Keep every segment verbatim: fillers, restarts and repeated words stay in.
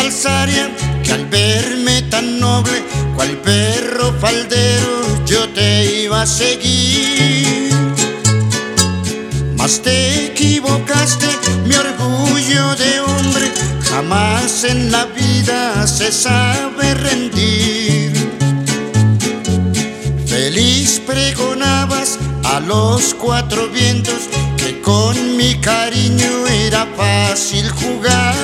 falsaria que al verme tan noble, cual perro faldero, yo te iba a seguir. Mas te equivocaste, mi orgullo de hombre jamás en la vida se sabe rendir. Feliz pregonabas a los cuatro vientos que con mi cariño era fácil jugar.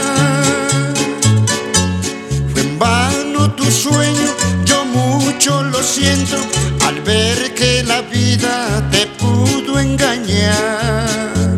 Fue en vano tu sueño, yo mucho lo siento al ver que la vida te pudo engañar.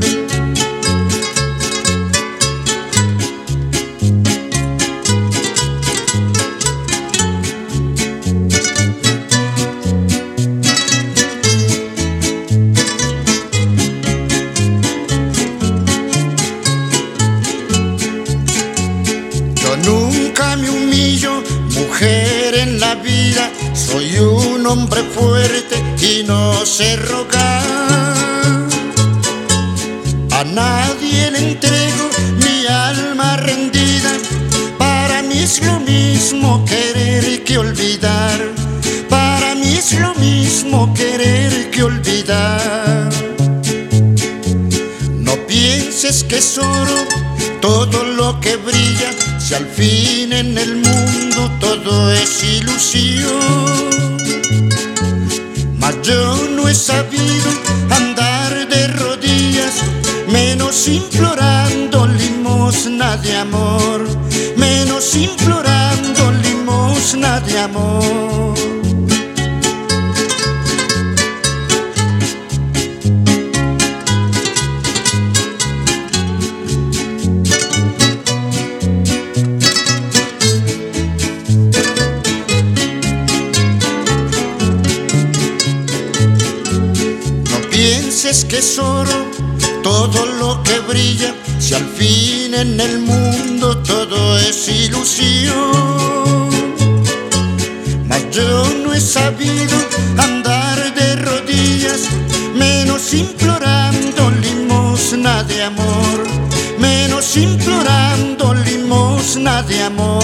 Nunca me humillo, mujer en la vida, soy un hombre fuerte y no sé rogar. A nadie le entrego mi alma rendida, para mí es lo mismo querer que olvidar, para mí es lo mismo querer que olvidar. No pienses que es oro todo lo que brilla, si al fin en el mundo todo es ilusión. Mas yo no he sabido andar de rodillas, menos implorando limosna de amor, menos implorando limosna de amor. Pienses que es oro todo lo que brilla, si al fin en el mundo todo es ilusión. Mas yo no he sabido andar de rodillas, menos implorando limosna de amor, menos implorando limosna de amor.